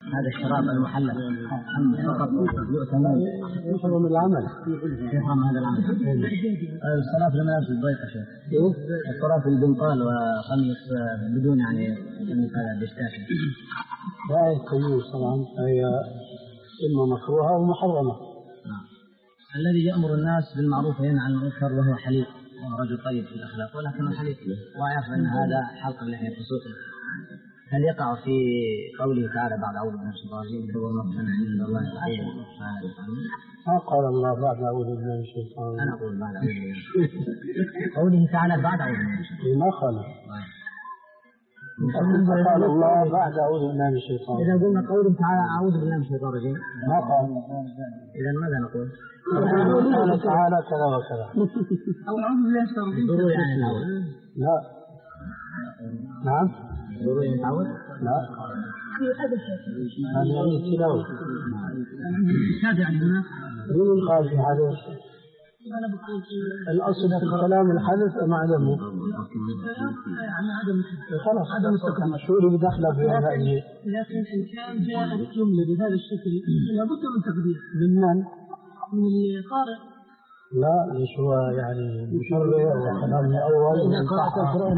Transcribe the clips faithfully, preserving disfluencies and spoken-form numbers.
هذا الشراب المحلل فقط يؤتمن يحرم العمل يحرم هذا العمل. الصلاة في الملابس الضيقة شيخ، الصلاة في البنطال وقميص بدون يعني هذا بيشتاكي لا يستوي طبعا، هي إما مكروهة أو محرمة. نعم. الذي يأمر الناس بالمعروف وينهى عن المنكر وهو حليف وهو رجل طيب في الأخلاق، ولكنه حليف ويعرف أن هذا حلق اللحية فسوقه، هل يقع في قوله تعالى بعد أعوذ بالله من الشيطان الرجيم هو مقتا عند الله تعالى؟ ما قال الله بعد أعوذ بالله من الشيطان؟ أنا أقول بعد أعوذ بالله قوله تعالى بعد أعوذ بالله من الشيطان ما قال قال الله بعد أعوذ بالله من الشيطان. إذا قلنا قوله تعالى أعوذ بالله من الشيطان الرجيم ما قال، إذا ماذا نقول؟ قال تعالى كذا وكذا أو أعوذ بالله من الشيطان الرجيم يعني الأول. لا نعم ضروري يتعود؟ لا هذا يعني التلاوة. هذا يعني هنا من قال في حدث الأصل في الكلام الحدث أم عدمه؟ يعني عدم خلاص عدم استقامة. شو اللي بدخله في هذا؟ لكن إن كان جاءت جملة بهذا الشكل لابد من تقدير من من؟ من القارئ. لا ليش هو يعني مشرع وكلام الأول إذا قرأت القرآن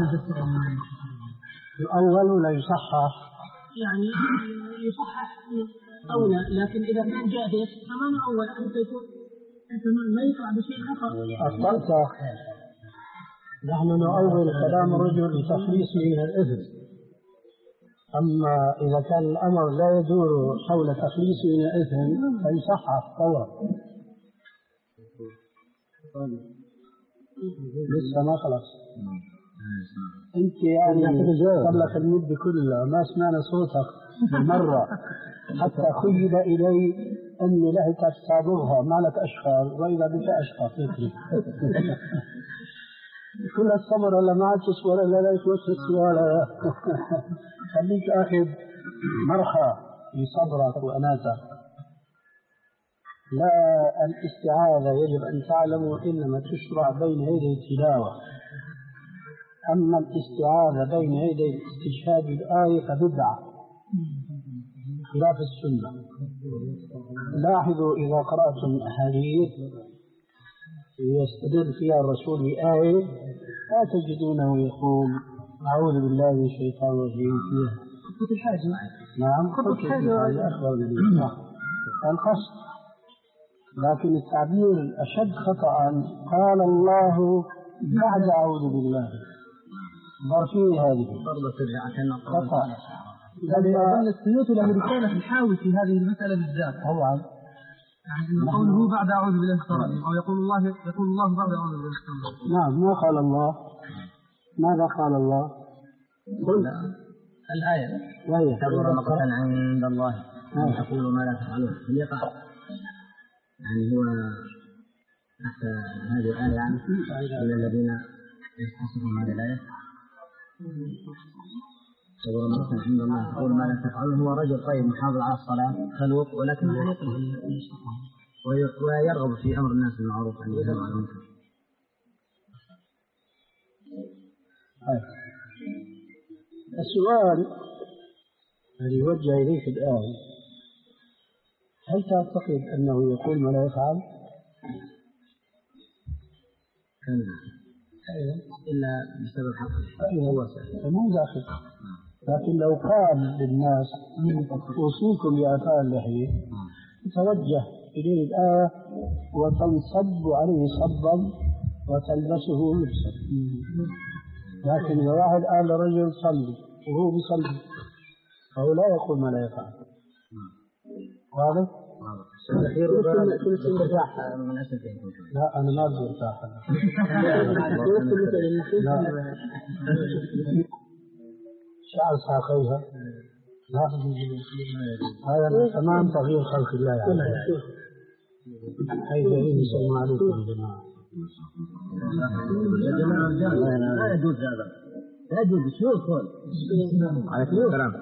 الأول ولا يصحح؟ يعني يصحح أولى، لكن إذا كان جاهز كمان أول حتى يكون ما يقع بشيء آخر. أخطأت. نحن نؤول كلام الرجل لتخليصه من الإثم، أما إذا كان الأمر لا يدور حول تخليصه من الإثم فيصحح فورا. لسه ما خلص. أنت يعني قبلك المدة كلها ما سمعنا صوتك مرة حتى خيل إلي أني لهتك صابغها ما لك أشخار وإذا بك أشخار فكري كل الصبر ولا ما عاد تصور إلا لا يتوسس ولا خليك أخذ مرخى لصبرك وأناتك. لا الاستعاذة يجب أن تعلموا إنما تشرع بين يدي التلاوة، أما الاستعاذة بين يدي استشهاد الآية فبدعة خلاف السنة. لاحظوا إذا قرأتم أحاديث يستدل فيها الرسول بآية لا تجدونه يقول أعوذ بالله من الشيطان الرجيم فيها خطة الحاجة. نعم خطة الحاجة أخبر بالله القصد، لكن التعبير الأشد خطأ قال الله بعد أعوذ بالله ظرفية هذه خطأ. لأن السيوط الأمريكانية تحاول في هذه المسألة بالذات طبعا يعني يقوله بعد أعوذ بالله من الشيطان الرجيم أو يقول الله يقول الله بعد أعوذ بالله من الشيطان الرجيم. نعم ما قال الله. ماذا قال الله؟ الآية وهي كبر مقتا عند الله أن تقولوا ما لا تفعلون هل يقع يعني هو تحت هذه الآية يعني إلى الذين يستصفون هذه الآية كبر مقتا عند الله تقول ما لا تفعلون. هو رجل طيب محافظ على الصلاة خلوق ولكن لا يقرأ ويرغب في أمر الناس بالمعروف أن ينهوا عن المنكر. السؤال الذي يوجه إليك الآن هل تعتقد أنه يقول ما لا يفعل؟ كلا إلا بسبب حقه هو سهل مو داخل. لكن لو قال للناس أوصيكم بآثار اللحية توجه إليه الآية وتنصب عليه صبا وتلبسه لبسا. لكن إذا واحد قال لرجل صلي وهو بيصلي فهو لا يقول ما لا يفعل. واضح؟ من أسفين لا أنا ما أرجو ارتاح. شعر ساقيها لا هذا تمام تغيير خلق الله يعني حيث يسلم عليكم يا جماعة. لا يجوز هذا لا يجوز شو القول عليكم السلام.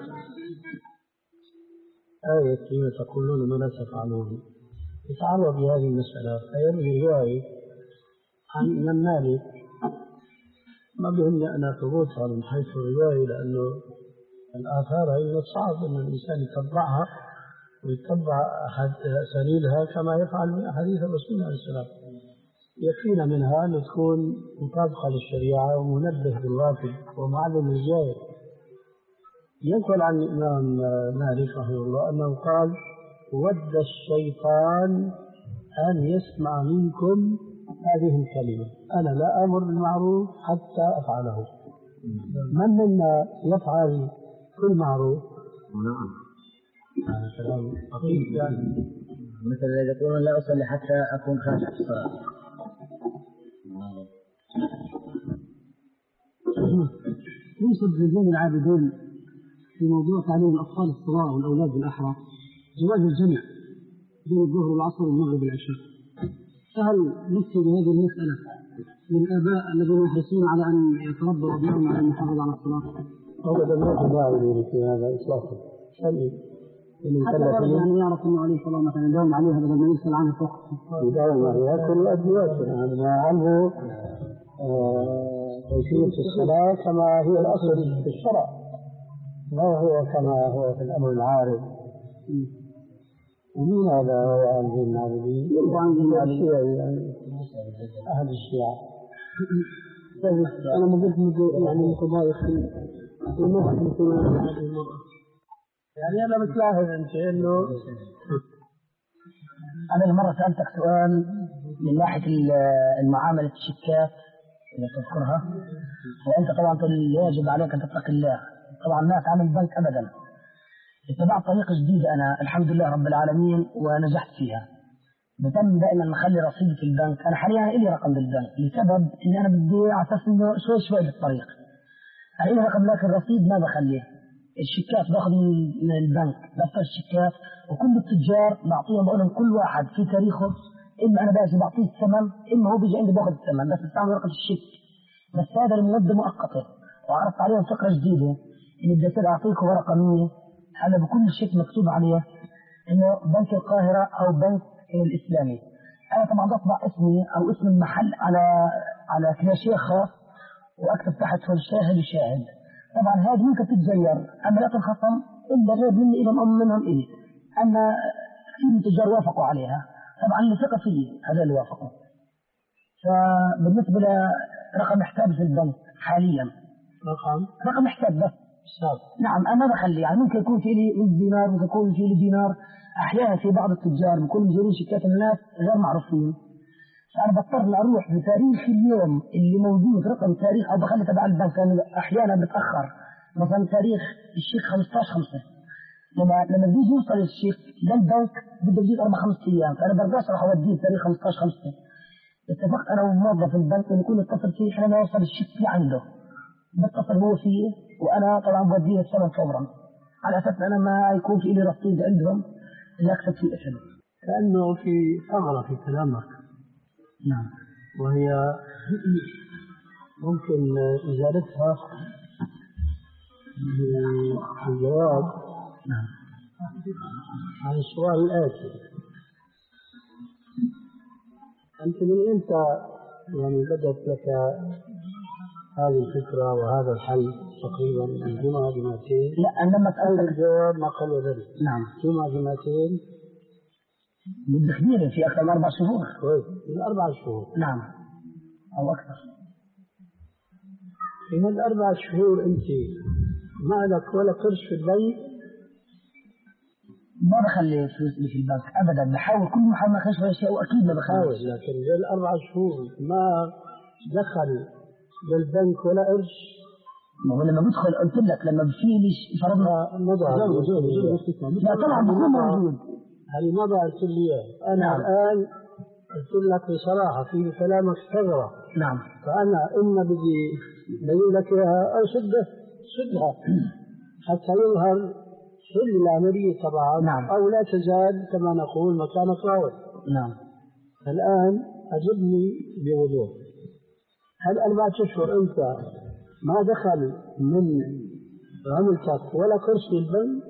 آية كيف تقولون ما لا تفعلون يتعرض بهذه المسألة فيروي رواية عن من مالك ما بهمني أنا ثبوتها من حيث الرواية لأنه الآثار هي من الصعب أن الإنسان يتبعها ويتبع أحد أساليبها كما يفعل من أحاديث الرسول عليه السلام. يكفينا منها أن تكون مطابقة للشريعة ومنبه بالراتب ومعلم للجائر. ينقل عن الإمام مالك رحمه الله أنه قال: ود الشيطان أن يسمع منكم هذه الكلمة: أنا لا أمر بالمعروف حتى أفعله. من منا يفعل كل معروف؟ هذا كلام دقيق يعني. مثل الذي يقولون لا أصلي حتى أكون خاشع في الصلاة. يوسف بن زين العابدين في موضوع تعليم الأطفال الصغار والأولاد بالأحرى زواج الجمع بين الظهر والعصر والمغرب والعشاء، فهل نكتب بهذه المسألة للآباء الذين يحرصون على أن يتربوا أبنائهم على المحافظة على الصلاة؟ أولا ما في داعي في هذا إطلاقا. حتى يعني يعرف أنه عليه الصلاة مثلا يداوم عليها بدل ما يسأل عنها فقط. يداوم عليها كل الأدويات هذا عنه كيفية الصلاة كما هي الأصل في الشرع، ما هو كما هو في الأمر العارض. ومين هذا هو أهل النابلين؟ يعني أهل الشيعة. أنا ما قلت يعني متضايق في الموقف مثل هذه المرأة. يعني أنا بتلاحظ أنت إنه أنا مرة سألتك سؤال من ناحية المعاملة الشيكات اللي تذكرها، وأنت طبعا يجب عليك أن تتقي الله. طبعا ما تعمل بنك أبدا. اتبعت طريقة جديدة أنا الحمد لله رب العالمين ونجحت فيها. بتم دائما نخلي رصيدي في البنك. أنا حاليا إلي رقم بالبنك لسبب إن أنا بدي أعتقد إنه شوي شوي بالطريق. أنا إلي رقم لكن الرصيد ما بخليه. الشيكات باخذ من البنك دفتر الشيكات، وكل التجار بعطيهم بقول لهم كل واحد في تاريخه، إما أنا باجي بعطيه الثمن إما هو بيجي عندي باخذ الثمن، بس بستعمل ورقة الشيك. بس هذا المدة مؤقتة، وعرضت عليهم فكرة جديدة إني بدي أصير أعطيكم ورقة مني هذا بكل شيك مكتوب عليه إنه بنك القاهرة أو بنك الإسلامي. أنا طبعا بطبع اسمي أو اسم المحل على على كلاشيه خاص وأكتب تحته الشاهد وشاهد. طبعا هذه ممكن تتغير، أما لا تنخصم إلا غير مني إلى أم منهم إلي. أما كثير من التجار وافقوا عليها، طبعا اللي ثقة فيه هذا اللي وافقوا. فبالنسبة لرقم حساب في البنك حاليا رقم رقم حساب بس حساب. نعم أنا ما بخلي، يعني ممكن يكون في لي مية دينار، ممكن يكون في لي دينار. أحيانا في بعض التجار بيكونوا مجرين شيكات الناس غير معروفين، فأنا بضطر أروح بتاريخ اليوم اللي موجود رقم تاريخ أو بخلي تبع البنك، لأنه أحيانا بتأخر. مثلا تاريخ الشيك خمسة عشر خمسة، لما لما بيجي يوصل الشيك للبنك بده يجيب أربع خمس أيام، فأنا برجعش راح أوديه بتاريخ خمسة عشر خمسة. اتفقت أنا وموظف البنك إنه يكون يتصل فيه حين ما يوصل الشيك في عنده، بتصل هو فيه وأنا طبعا بوديه الثمن فورا، على أساس أنا ما يكون في لي رصيد عندهم اللي أكتب فيه اسم. كأنه في ثغرة في كلامك. نعم. وهي ممكن إزالتها بالجواب نعم. عن السؤال الآتي: أنت من إمتى يعني بدأت لك هذه الفكرة وهذا الحل؟ تقريبا من جمعة جمعتين. لا أنا لما أول الجواب ما قال ذلك. نعم. جمعة جمعتين مدة كبيرة في أكثر من أربع شهور. كويس، من أربع شهور. نعم أو أكثر. في من الأربع شهور أنت ما لك ولا قرش في البنك؟ ما بخلي فلوس في البنك أبدا، بحاول كل ما حاول ما أخليش ولا شيء، وأكيد ما بخلي. لكن بالأربع شهور ما دخل بالبنك ولا قرش. ما هو لما بدخل قلت لك لما بفيلش فرضنا مضى. لا طبعا بكون موجود. هذه مضى قلت لي أنا نعم. الآن قلت لك بصراحة في كلامك ثغرة. نعم. فأنا إما بدي بقول لك إياها أو سده سدها حتى يظهر سل العملية طبعا. نعم. أو لا تزال كما نقول مكانك راوي. نعم. الآن أجبني بوضوح: هل أربعة أشهر أنت ما دخل من عملتك ولا قرش في البنك؟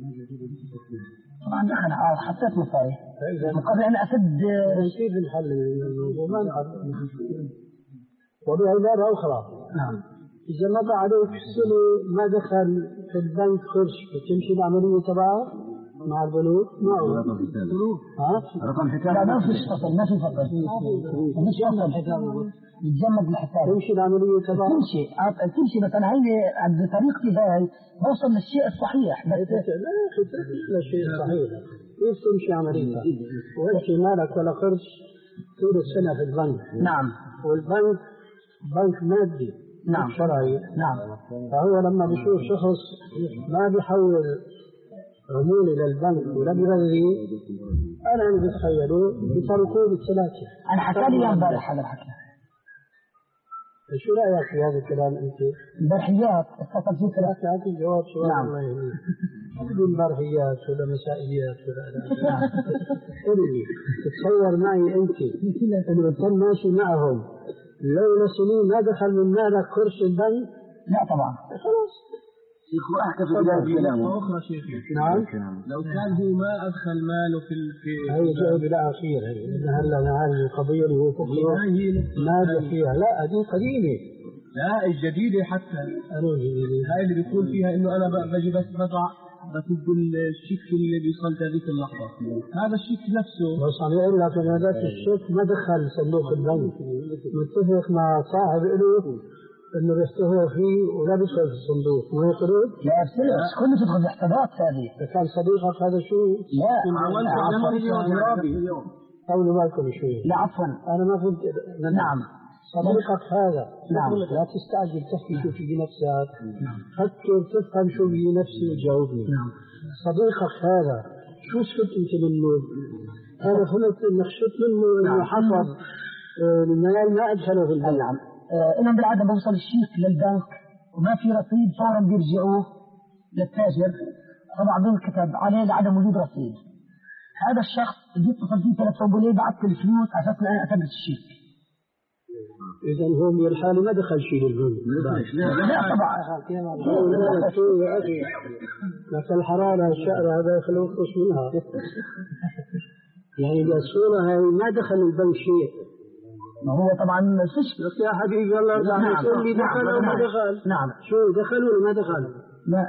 طبعا دخل عارض حطيت مصاري مقابل أن أسد. كيف الحل الموضوع؟ ما نعرف. وبعبارة أخرى: نعم. إذا مضى عليك سنة ما دخل في البنك قرش بتمشي العملية تبعها مع البنوك؟ ما هو رقم حساب ها؟ رقم حساب لا ما فيش فصل، ما في فصل، مش فصل، يتجمد الحساب، تمشي العملية تبعها؟ تمشي تمشي بس أنا هي بطريقتي هاي بوصل للشيء الصحيح. بس لا يا أخي لا شيء صحيح، كيف تمشي عملية؟ وأنت مالك ولا قرش طول السنة في البنك. نعم. والبنك بنك مادي نعم شرعي. نعم. فهو لما بيشوف شخص ما بيحول عمولة للبنك ولا بيرغي، أنا عم بتخيله بطرقوه بالثلاثة. أنا حكى لي امبارح هذا الحكي. شو رأيك في هذا الكلام أنت؟ البرحيات اتصل فيه ثلاثة. أعطي جواب سؤال. نعم. الله يهديك. بدون برحيات ولا مسائيات ولا لا. قل لي تتصور معي أنت إنه كان ماشي معهم لولا سنين ما دخل من مالك قرش البنك؟ لا طبعا. خلاص. شيخ أحكي في بداية كلامه. أخرى شيخ. نعم. لو كان هو ما أدخل ماله في في هي جاء بلا أخير هي. هلا هذه القضية اللي هو فكره نادى فيها. لا هذه قديمة. لا الجديدة حتى. أنا الجديدة. هاي اللي بيقول فيها إنه أنا بجي بس بضع بسد الشيك اللي بيصل هذيك اللحظة. هذا الشيك نفسه. بس عم يقول لك إن هذاك الشيك ما دخل صندوق البنك. متفق مع صاحب له إنه بيشتهر فيه ولا بيدخل في الصندوق، ما يقرب؟ لا بس كله تدخل في حسابات هذه. كان صديقك هذا شو؟ لا عفوا. طولوا بالكم شوي. لا عفوا. أنا ما فهمت. نعم. صديقك هذا. نعم. لا تستعجل تحكي شو في نفسك. فكر تفهم شو في نفسي وتجاوبني. نعم. صديقك هذا شو شفت أنت منه؟ أنا فهمت إنك شفت منه إنه حفظ المال ما أدخله في البنك. نعم. إنهم بالعادة بوصل الشيك للبنك وما في رصيد فورا بيرجعوه للتاجر طبعا بالكتاب عليه لعدم وجود رصيد. هذا الشخص بيتصل فيه ثلاث أبوليه بعت الفلوس على أساس أنا أثبت الشيك. إذا هو من الحالة ما دخل شيء للبنك. لا طبعا. لا شو يا أخي لك الحرارة الشعر هذا يخلوه يخلص منها. يعني الصورة هاي ما دخل البنك شيء. ما هو طبعا فيش. بس يا حبيبي الله يرضى يقول لي دخل أو ما دخل. نعم. شو دخل ولا ما دخل؟ لا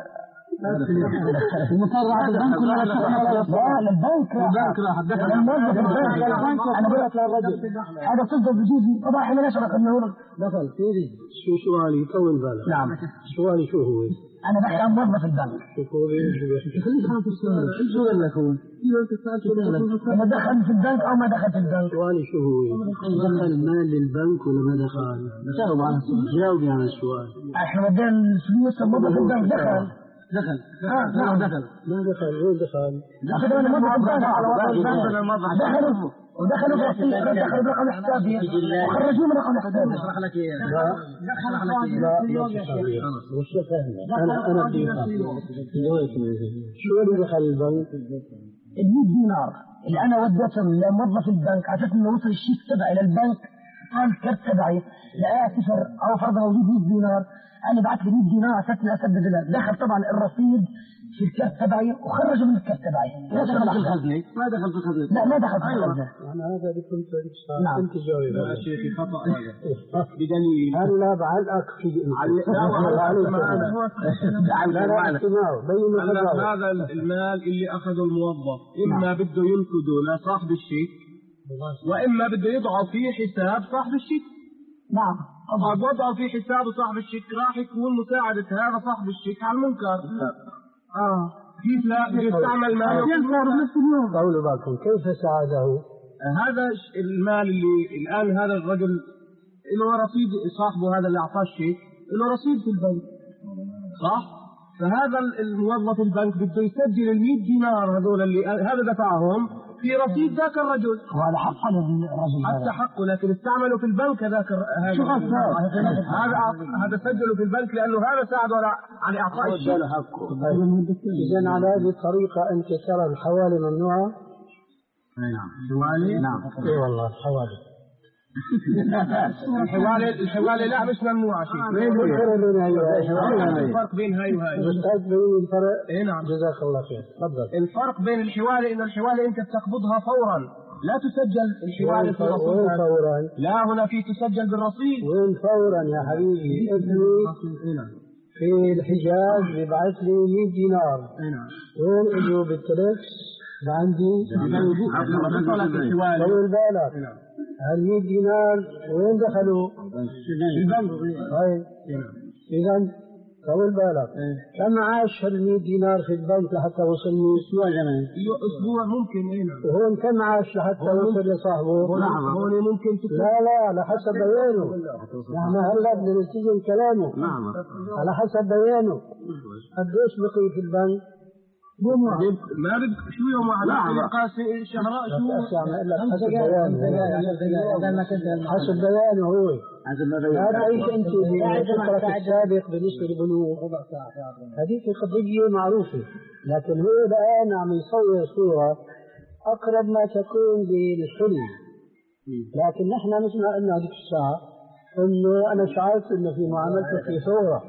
المطلع البنك ولا لا للبنك البنك راح دخل البنك. أنا بقولك للرجل هذا صدق بجوز طبعا إحنا نشرح إنه دخل كذي. شو سؤالي طول بالك. نعم. سؤالي شو هو؟ أنا بحكي عن موظف البنك. شو هو شو بيحكي؟ خليك خلاص السؤال. شو قال لك هو؟ أنا دخل في البنك أو ما دخل في البنك؟ سؤالي شو هو؟ دخل مال للبنك ولا ما دخل؟ جاوب على السؤال. جاوبي على السؤال. إحنا ودينا الفلوس الموظف البنك دخل. دخل. آه نعم دخل. ما دخل وين دخل؟ دخل أنا موظف البنك. دخلوا ودخلوا برصيد دخلوا برقم حسابي وخرجوه من رقم حسابي. اشرح لك اياه. لا اشرح لك اياه. وش فاهم؟ انا انا في شو اللي دخل البنك؟ ال مئة دينار اللي انا وديتهم لموظف البنك على اساس انه وصل الشيك تبعي للبنك قال الكرت تبعي لقاه صفر او فرضا موجود مئة دينار. انا بعت لي مئة دينار على اساس اني اسدد له. دخل طبعا الرصيد في الكرت تبعي وخرجوا من الكرت تبعي. ما دخل في الخزنة. ما دخل في الخزنة. لا ما دخل في الخزنة. انا هذا اللي كنت نعم. انت جاوب. لا شيخي خطأ هذا بدليل. هلا بعلقك في هذا المال اللي أخذه الموظف إما بده ينقذه لصاحب الشيك وإما بده يضعه في حساب صاحب الشيك. نعم. طبعا وضعه في حساب صاحب الشيك راح يكون مساعدة هذا صاحب الشيك على المنكر. اه كيف لا يستعمل ماله نفس اليوم. قولوا بالكم كيف ساعده؟ هذا المال اللي الآن هذا الرجل له رصيد صاحبه هذا اللي أعطاه الشيك له رصيد في البنك صح؟ فهذا الموظف البنك بده يسجل المئة دينار هذول اللي هذا دفعهم في رصيد ذاك الرجل. وهذا حقه للرجل حتى حقه لكن استعملوا في البنك هذاك شو هذا هذا سجلوا في البنك لأنه هذا ساعده على على إعطاء الشيك. إذا على هذه الطريقة أنت ترى الحوالي ممنوعة؟ نعم. حوالي؟ نعم. إي والله الحوالي. الحوالي الحوالي لا مش ممنوعة شيء. ما يقول الفرق بين هاي وهاي. الفرق بين هاي وهاي. الأستاذ بين الفرق. إيه نعم. جزاك الله خير. تفضل. الفرق بين الحوالي إن الحوالي أنت بتقبضها فورا لا تسجل الحوالة في وين الرصيد. فورا؟ لا هنا في تسجل بالرصيد. وين فورا يا حبيبي؟ ابني في الحجاز بيبعث لي مئة دينار. وين اجوا بالتلكس عندي؟ طول بالك. هال مئة دينار وين دخلوا؟ البنك. طيب اذا طول بالك. كم عاش هال مئة دينار في البنك لحتى وصلني؟ اسبوع زمان. اسبوع ممكن. هنا وهون كم عاش لحتى وصل لصاحبه؟ هون ممكن تكون. لا لا على حسب بيانه. نحن هلا بدنا نلتزم كلامه. نعم. على حسب بيانه. قديش بقي في البنك؟ يوم واحد. ما بدك شو يوم واحد؟ لا قاسي شهراء شو؟ حسب بيانه. حسب بيانه هو. هذا ايش انت بفكرك السابق بالنسبه للبنوك؟ هذيك قضيه معروفه، لكن هو الان عم يصور صوره اقرب ما تكون للحلم. لكن نحن مثل ما قلنا هذيك الساعه انه انا شعرت انه في معاملتك في ثوره.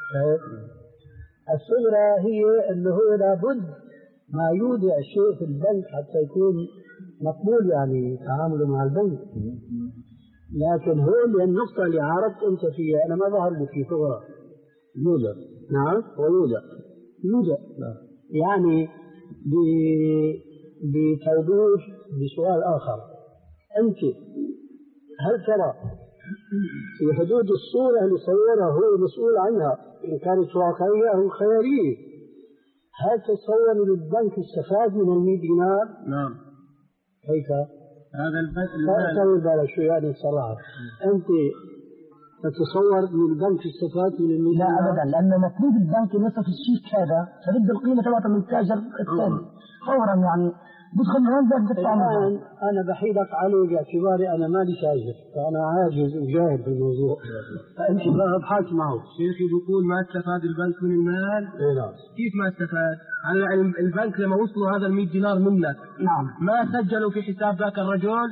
الثغرة هي أنه هو لابد ما يودع شيء في البنك حتى يكون مقبول يعني تعامله مع البنك. لكن هو النقطة اللي عارضت أنت فيها أنا ما ظهر لي في ثغرة. يودع. نعم ويودع. يودع يعني بتوضيح بسؤال آخر. أنت هل ترى في حدود الصورة اللي صورها هو مسؤول عنها إن كانت واقعية أو خيالية، هل تتصور أن البنك استفاد من المئة دينار؟ نعم. كيف؟ هذا البنك. لا طول بالك شو يعني الصراحة. أنت تتصور أن البنك استفاد من المئة دينار؟ لا أبدا، لأن مطلوب البنك ينصف الشيك هذا فبده القيمة تبعته من التاجر الثاني فورا يعني بدخل هون بدك الآن أنا بحيلك عليه باعتباري أنا مالي تاجر فأنا عاجز وجاهل في الموضوع فأنت بقى ابحث معه. شيخي بيقول ما استفاد البنك من المال. إيه نعم. كيف ما استفاد؟ يعني البنك لما وصلوا هذا ال مئة دينار منك نعم ما سجلوا في حساب ذاك الرجل.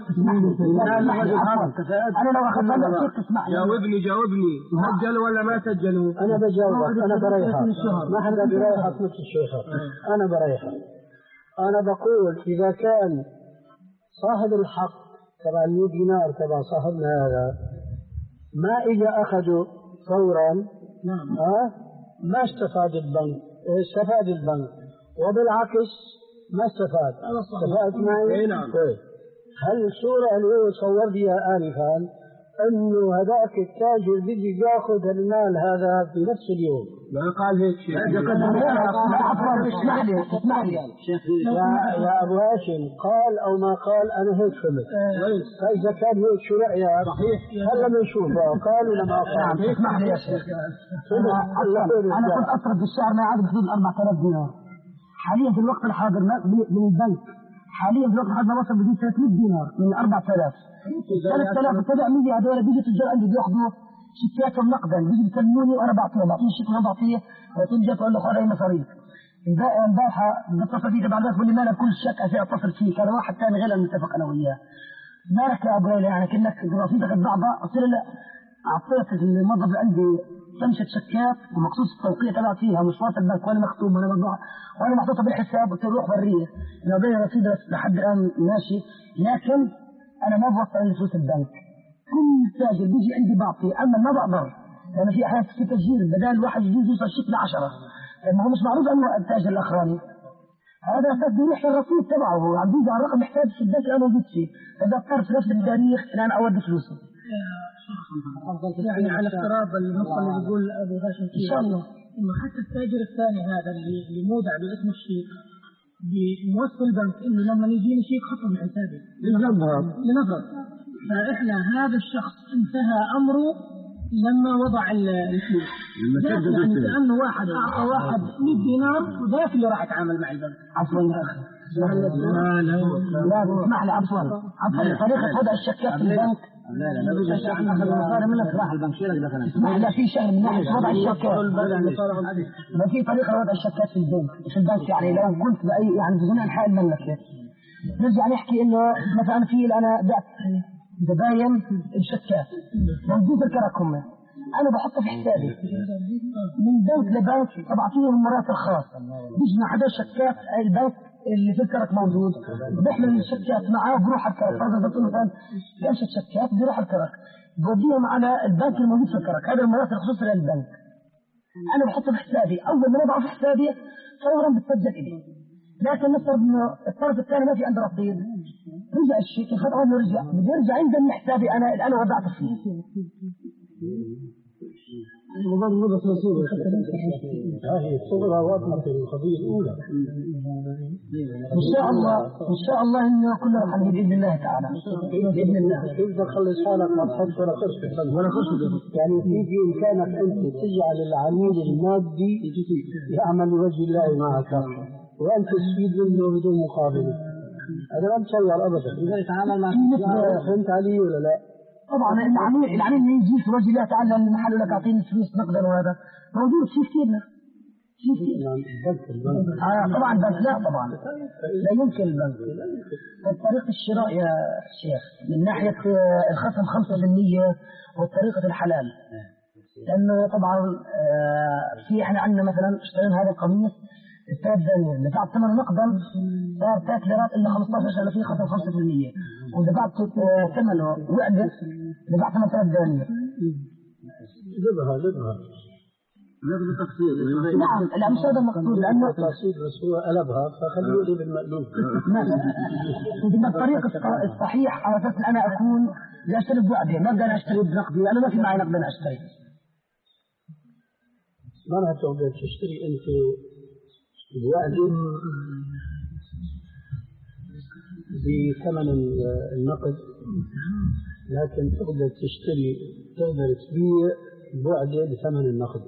أنا لو أخذت منك تسمح لي. جاوبني جاوبني سجلوا ولا ما سجلوا؟ أنا بجاوبك أنا بريحك ما حدا بريحك مثل الشيخ. أنا بريحك. أنا بقول إذا كان صاحب الحق تبع المئة دينار تبع صاحبنا هذا ما إجا أخذه فورا أه؟ ما استفاد البنك استفاد البنك وبالعكس ما استفاد. استفاد معي. هل الصورة اللي هو صور بها آنفا أنه هذاك التاجر بيجي ياخذ المال هذا في نفس اليوم؟ ما قال هيك شيء. اسمح لي اسمح لي يا يا أبو هاشم قال أو ما قال أنا هيك فهمت. فإذا كان هيك شو رأيك؟ صحيح. هلا بنشوفه قال ولا ما قال. اسمح لي يا شيخ. أنا كنت أصرف في الشهر ما يعادل حدود أربعة آلاف دينار. حاليا في الوقت الحاضر من البنك حاليا في الوقت الحاضر وصل بدون ثلاثمئة دينار من أربعة آلاف. ثلاثة آلاف وسبعمئة هذول بيجي تجار عندي بياخذوا شيكاتهم نقدا بيجي بيكلموني وانا بعطيهم بعطيهم شيك وانا بعطيه وتجي تقول له خذ هي مصاريف. امبارحه بتصل فيه تبع البنك بقول لي مالك كل شيك ازي اتصل فيك انا واحد ثاني غير المتفق انا وياه. مالك يا ابو ليلى يعني كانك رصيدك الضعبه قلت له لا اعطيت الموظف اللي عندي خمسة شيكات ومقصود التوقيع تبع فيها مش واصل البنك وانا مختوم وانا مطبوع وانا محطوطه بالحساب قلت له روح وريه انا بين رصيد لحد الان ماشي لكن انا ما بوصل لفلوس البنك. كل تاجر بيجي عندي بعطي اما ما بقدر لان في احيانا في تسجيل بدل الواحد يجوز يوصل شيك لعشرة لانه هو مش معروف انه التاجر الاخراني هذا اساس بيحكي الرصيد تبعه هو عم بيجي على الرقم محتاج في البنك انا موجود فيه فاذا اضطر في نفس التاريخ ان انا اودي فلوسه. يعني على افتراض النقطة اللي بيقول ابو هاشم ان شاء الله انه حتى التاجر الثاني هذا اللي اللي مودع باسم الشيك بموصل البنك انه لما يجيني شيك خطه من حسابي لنفرض لنفرض فاحنا هذا الشخص انتهى امره لما وضع الفلوس يعني كانه واحد اعطى واحد مئة دينار وذاك اللي راح يتعامل مع البنك. عفوا يا اخي لا لا لا اسمح لي عفوا عفوا طريقه وضع الشيكات في البنك لا لا لا بيجي اخذ المصاري منك راح البنك شو لك دخل اسمح لي في شغله من ناحيه وضع الشيكات ما في طريقه وضع الشيكات في البنك في البنك يعني لو كنت باي يعني في جميع انحاء المملكه نرجع نحكي انه مثلا في انا بعت زباين الشيكات موجود الكراكم انا بحطه في حسابي من بنك لبنك طبعا فيهم المرات الخاص بيجمع هذول الشيكات البنك اللي في الكرك موجود بيحمل الشكات معاه بروح على الكرك. هذا بتقول مثلا قمشة شكات بيروح على الكرك بوديهم على البنك الموجود في الكرك. هذا المناطق الخصوصية للبنك. أنا بحط في حسابي، أول ما أضع في حسابي فورا بتسجل إلي. لكن نفترض إنه الطرف الثاني ما في عنده رصيد، رجع الشيك الخط عنه رجع بيرجع عندي من حسابي أنا اللي أنا وضعته فيه. نظام نظرة نصيبه هذه الصغرى واضحة في القضية الأولى. إن شاء الله إن شاء الله إنه كله حنجي بإذن الله تعالى. بإذن الله. إذا خلص حالك ما تحط ولا قرش ولا قرش يعني في إمكانك أنت تجعل العميل المادي يعمل لوجه الله معك وأنت تستفيد منه بدون مقابل. هذا ما بتصور أبدا. إذا يتعامل مع فهمت علي ولا لا؟ طبعا العميل العميل اللي يجي في وجه الله تعالى المحل لك أعطيني فلوس نقدا وهذا موجود في كثير له. في كثير. آه طبعا بنك لا طبعا لا يمكن البنك. طريقة الشراء يا شيخ من ناحية الخصم خمسة بالمية وطريقة الحلال. لأنه طبعا في احنا عندنا مثلا اشترينا هذا القميص الثلاث دنانير دفعت ثمن نقدا صار ثلاث ليرات الا خمسطعش عشان فيه خصم خمسة بالمية ودفعت ثمنه وعده دفعت ثمن ثلاث دنانير. جبها جبها لازم التقسيط. نعم لا مش هذا المقصود لانه التقسيط بس هو قلبها فخليه يقلب بالمقلوب. بدنا الطريقه الصحيح على اساس انا اكون اشتري بوعده ما بدي اشتري بنقدي انا ما في معي نقد انا اشتري. ما راح تقدر تشتري انت بوعده بثمن النقد لكن تقدر تشتري تقدر تبيع بوعده بثمن النقد.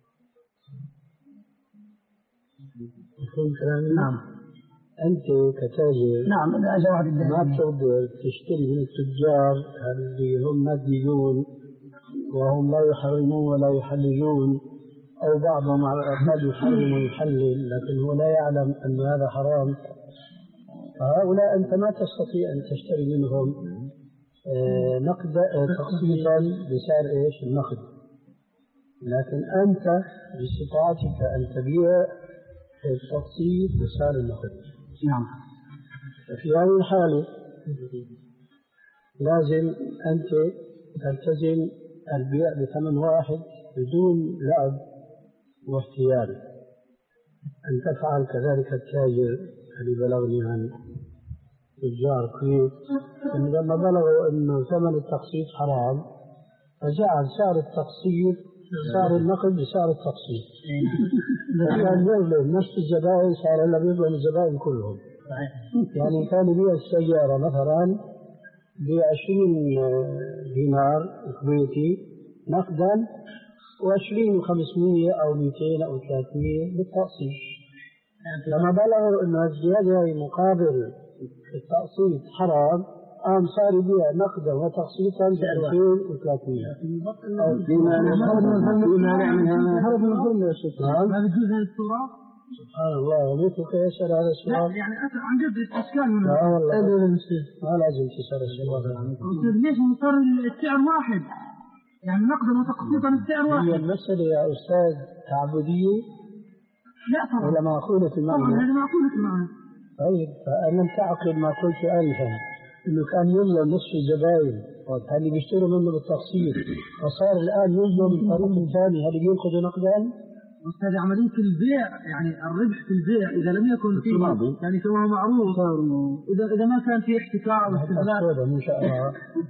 مفهوم كلامي؟ نعم. أنت كتاجر نعم ما بتقدر تشتري من التجار اللي هم ماديون وهم لا يحرمون ولا يحللون أو بعضهم على الأقل يحرم ويحلل لكن هو لا يعلم أن هذا حرام. فهؤلاء أنت ما تستطيع أن تشتري منهم نقد تقسيطا بسعر إيش النقد لكن أنت باستطاعتك أن تبيع التقسيط بسعر النقد. نعم. في هذه الحالة لازم أنت تلتزم البيع بثمن واحد بدون لعب واحتيال. أن تفعل كذلك التاجر اللي بلغني عن تجار الكويت إن لما بلغوا أن ثمن التقسيط حرام فجعل سعر التقسيط سعر النقد بسعر التقسيط. كان يظلم نفس الزبائن صار هلا بيظلم الزبائن كلهم. يعني كان يبيع السيارة مثلا بعشرين دينار كويتي نقدا وعشرين وخمسمية أو مئتين أو ثلاثمية بالتقسيط. لما بلغوا أن الزيادة هي مقابل التقسيط حرام قام صار يبيع نقدا وتقسيطا ب ألفين وثلاثمية. فيما هرب من الظلم يا شيخ. ما بتجوز هذه الصورة؟ سبحان الله ومثلك يسأل هذا السؤال. يعني أثر عن جد استشكال منه. لا والله ما لازم تسأل السؤال. ليش صار السعر واحد؟ يعني نقدا وتقسيطا السعر واحد. هي المسألة يا أستاذ تعبدية؟ لا طبعا. ولا معقولة المعنى؟ طبعا هذه معقولة المعنى. طيب فألم تعقل ما قلت آنفا إنه كان يظلم نصف الزبائن اللي بيشتروا منه بالتقسيط فصار الآن يظلم الطريق الثاني هل ينقذ نقدا؟ أستاذ عملية البيع يعني الربح في البيع إذا لم يكن فيه يعني كما هو معروف إذا إذا ما كان فيه احتكار أو استغلال إن شاء الله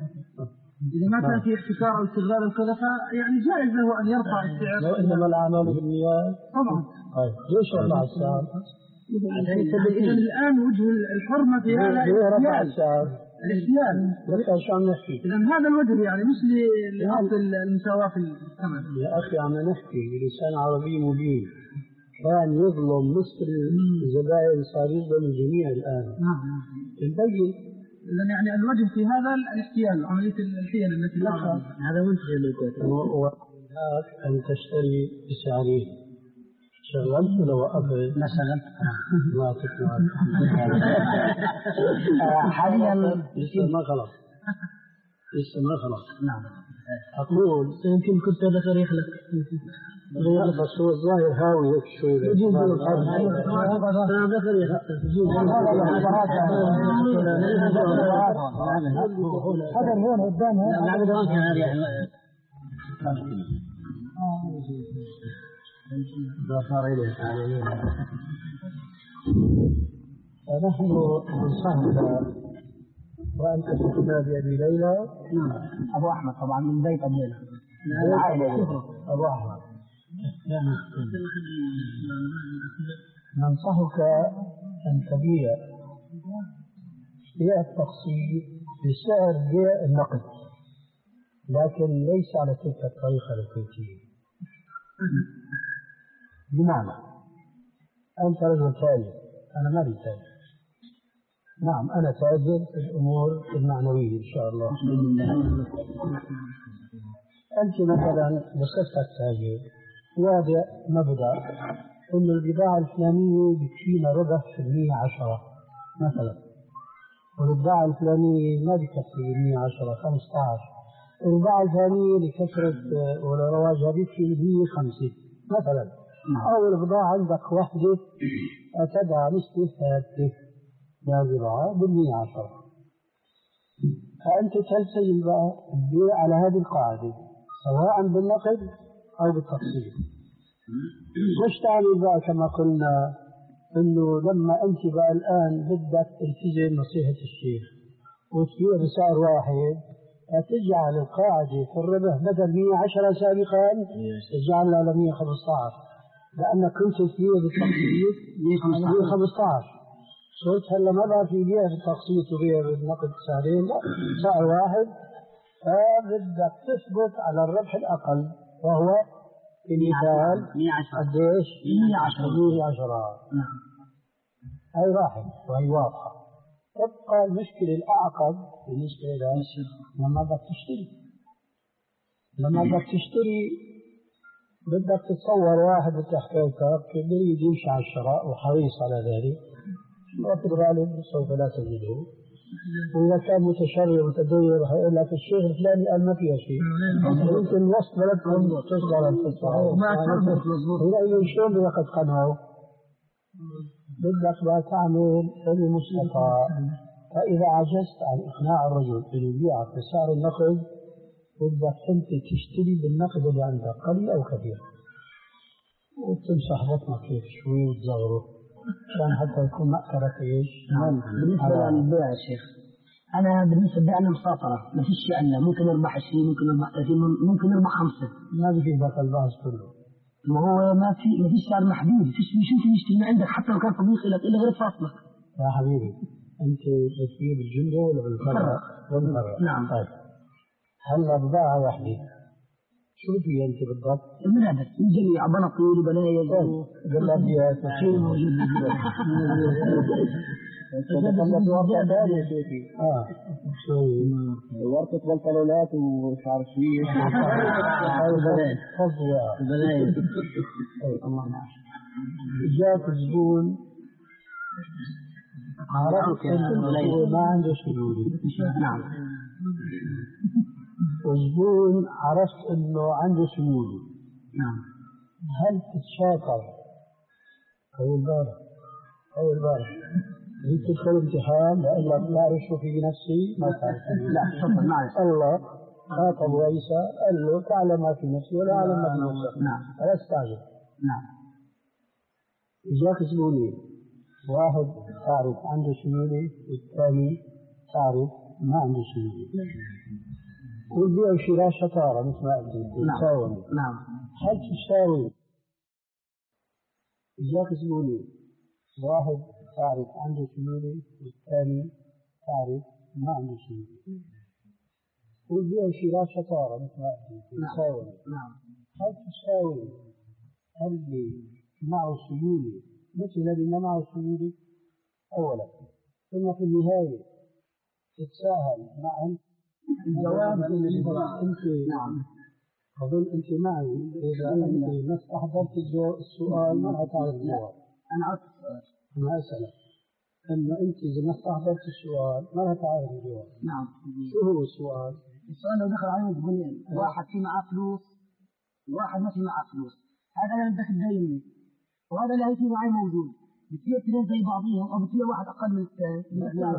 إذا ما كان فيه احتكار أو استغلال وكذا فيعني جائز له أن يرفع السعر. لو إنما الأعمال بالنيات طبعا. طيب ليش رفع السعر؟ إذا الآن وجه الحرمة في هذا رفع السعر الاحتيال. لك شو عم نحكي؟ إذا هذا الوجه يعني مش لأصل المساواة في الثمن. يا أخي عم نحكي بلسان عربي مبين كان يظلم نصف الزبائن صار يظلم الجميع الآن. نعم. نبين. إذا يعني الوجه في هذا الاحتيال عملية الحيل التي لا هذا منتج اللي وهناك أن تشتري بسعرين. شغلت ولا وقفت؟ لا شغلت. ما تسمع. حاليا لسه ما خلص. لسه ما خلص. نعم. أقول يمكن كنت ذكر يخلق. بس هو الظاهر هاوي هيك شوي. يجوز هذا هون قدام هون نحن ننصحك وأنت كنا بأبي ليلى. أبو أحمد طبعا من بيت أبي ليلى. أبو أحمد ننصحك أن تبيع بيع التقسيط بسعر بيع النقد، لكن ليس على تلك الطريقة الكويتية. بمعنى أنت رجل تاجر، أنا مالي تاجر. نعم أنا تاجر في الأمور المعنوية إن شاء الله. أنت مثلا بصفتك تاجر واضع مبدأ إن البضاعة الفلانية بتفينا ربح في المية عشرة مثلا، والبضاعة الفلانية ما بكفي المية عشرة خمسة عشر، والبضاعة الفلانية لكثرة ولرواجها بكفي المية خمسة مثلا، أو البضاعة عندك وحدة تدعى نسبة ثابتة للبضاعة بالمية عشرة، فأنت تلتزم بقى البيع على هذه القاعدة سواء بالنقد أو بالتقسيط. مش تعمل بقى كما قلنا إنه لما أنت بقى الآن بدك تلتزم نصيحة الشيخ وتبيع بسعر واحد، تجعل القاعدة في الربح بدل مية وعشرة سابقا تجعلها على مية وخمسة عشر، لأنك كنت تبيع بالتقسيط مية وخمسة عشر، صرت هلا ما بقى في بيع بالتقسيط وبيع بالنقد سعرين، لا سعر واحد، فبدك تثبت على الربح الأقل وهو في مثال قديش؟ مية وعشرة. هاي راحت وهي واضحة. تبقى المشكلة الأعقد بالنسبة إلى لما بدك تشتري. لما بدك تشتري بدك تتصور واحد بتحقيقك يريد يمشي على الشراء وحريص على ذلك، وفي الغالب سوف لا تجده. وإذا كان متشرع ومتدين هيقول لك الشيخ الفلاني قال ما فيها شيء، يمكن وسط بلدكم تصدر الفصل هنا شلون بدك تقنعه؟ بدك بقى تعمل المستطاع. فإذا عجزت عن إقناع الرجل إنه يبيعك بسعر النقد، بدك أنت تشتري بالنقد اللي عندك قليل أو كثير، وتمسح بطنك هيك شوي وتزغره عشان حتى يكون مأكلك ايش؟ بالنسبة للبيع يا شيخ، أنا بالنسبة لي أنا مساطرة، ما فيش شيء عندنا، ممكن أربح عشرين، ممكن أربح ثلاثين، ممكن أربح خمسة. ما بيجي ذاك البحث كله. ما هو ما في ما فيش سعر محدود، فيش شيء يشتري من عندك حتى لو كان صديق لك إلا غير فاصلك. يا حبيبي أنت بتبيع بالجملة ولا بالفرق؟ بالفرق. نعم. طيب هلا بضاعة واحدة شو بتبيع أنت بالضبط؟ الملابس من جميع بناطيل وبنايل جلابيات وشيء موجود. تتكلم بورقة ثانية شيخي. اه شوي ورقة بنطلونات ومش عارف شيء. البنايل. تفضل يا البنايل. الله يعافيك. جاك زبون عرفت إنه ما عنده سيولة. نعم. وزبون عرفت انه عنده سيولة. نعم. هل تتشاطر اول بارح اول بارح هي تدخل امتحان لألا تعرف شو في نفسي ما تعرف. لا شكرا معلش. الله خاطب عيسى قال له تعلم ما في نفسي ولا اعلم ما في نفسك. نعم. فلا تستعجل. نعم. جاك زبونين، واحد تعرف عنده سيولة والثاني تعرف ما عنده سيولة، والبيع وشراء شطارة مثل ما قلت. نعم. نعم. هل تساوي جاك زبوني واحد تعرف عنده سيولة والثاني تعرف ما عنده سيولة، والبيع وشراء شطارة مثل ما قلت. تساوي. نعم. هل تساوي اللي معه سيولة مثل الذي ما معه سيولة أولا، ثم في النهاية تتساهل مع الجواب اللي انت. نعم. اظن انت معي، اذا انت ما استحضرت السؤال ما هتعرف الجواب. انا اسف انا اسالك انه انت اذا ما استحضرت السؤال ما هتعرف الجواب. نعم. شو هو السؤال؟ السؤال لو دخل عليه زبونين، واحد في معاه فلوس وواحد ما في معاه فلوس، هذا اللي بدك تبينني وهذا اللي هيجي معي موجود بتصير اثنين زي بعضيهم او بتصير واحد اقل من الثاني. لا لا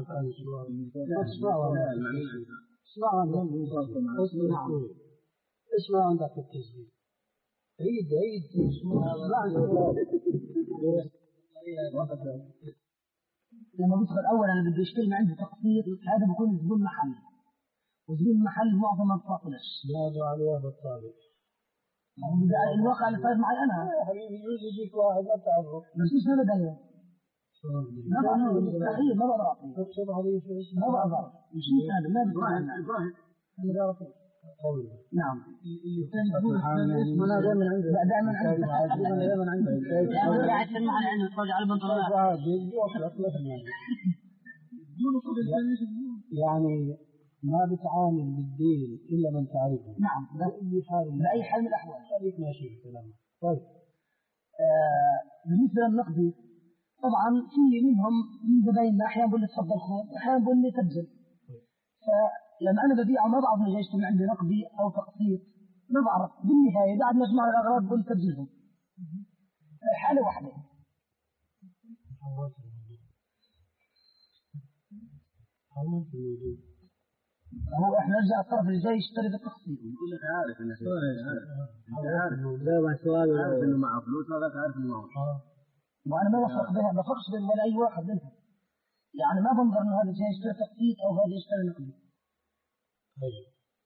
اسمع اسمع عندك التسجيل عيد عيد لما بدخل اولا انا بدي اشتري عندي تقسيط هذا بكون زبون محل وزبون المحل معظم الفاطلش نادوا عليها بالطالب الواقع اللي صار معي انا يا حبيبي يجوز يجيك واحد ما تعرفه بس مش هذا دايما ما بعرف مستحيل ما بقدر اعطيه تقصد عليه شو اسمه ما بقدر مش هذا ما بقدر نعم انا دائما عندي لا دائما عندي انا دائما عندي انا قاعد تسمعني عنده تفرج على البنطلونات يعني ما بتعامل بالدين الا من تعرفه. نعم باي حال باي حال من الاحوال خليك ماشي في كلامك. طيب آه بالنسبه للنقدي طبعا في منهم من زبايننا احيانا بقول لي تفضل خذ احيانا بقول لي سجل. فلما انا ببيعه ما بعرف اذا يشتري عندي نقدي او تقسيط ما بعرف بالنهايه بعد ما اجمع الاغراض بقول سجلهم. حاله واحده حولت الموضوع هو احنا نرجع الطرف اللي جاي يشتري بالتقسيط يقول لك عارف انك عارف جاوب على السؤال عارف انه معه فلوس هذاك عارف انه معه. وانا ما بفرق بها بفرقش بين ولا اي واحد منهم يعني ما بنظر انه هذا جاي يشتري تقسيط او هذا يشتري نقدي. طيب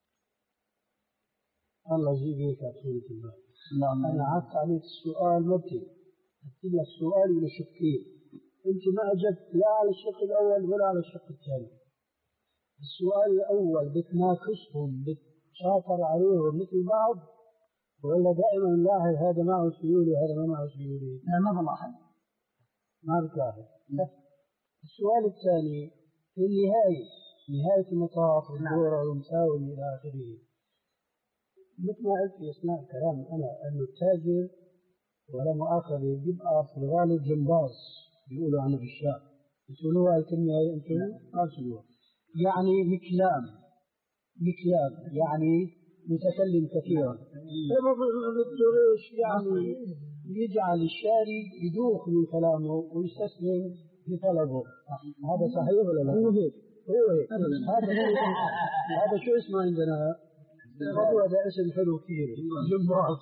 الله يجيبك يا طولة البال. انا عدت عليك السؤال متى قلت لك سؤال الى شقين انت ما اجبت لا على الشق الاول ولا على الشق الثاني. السؤال الاول بتناقشهم بتشاطر عليهم مثل بعض ولا دائما لاحظ هذا معه سيولي وهذا ما معه سيولي؟ لا ما بلاحظ ما بتلاحظ. السؤال الثاني في النهاية نهاية المطاف والدورة والمساوي إلى آخره مثل ما قلت في أثناء الكلام أنا أن التاجر ولا مؤاخذة يبقى في الغالب جمباز بيقولوا عنه في الشعر بتقولوها الكلمة هي أنتم ما تقولوها يعني مكلام مكلام يعني متكلم كثيرا يعني يجعل الشاري يدوخ من كلامه ويستسلم لطلبه. هذا صحيح ولا لا؟ هو هيك هو هيك هذا هذا شو اسمه عندنا؟ هذا اسم حلو كثير جمباز.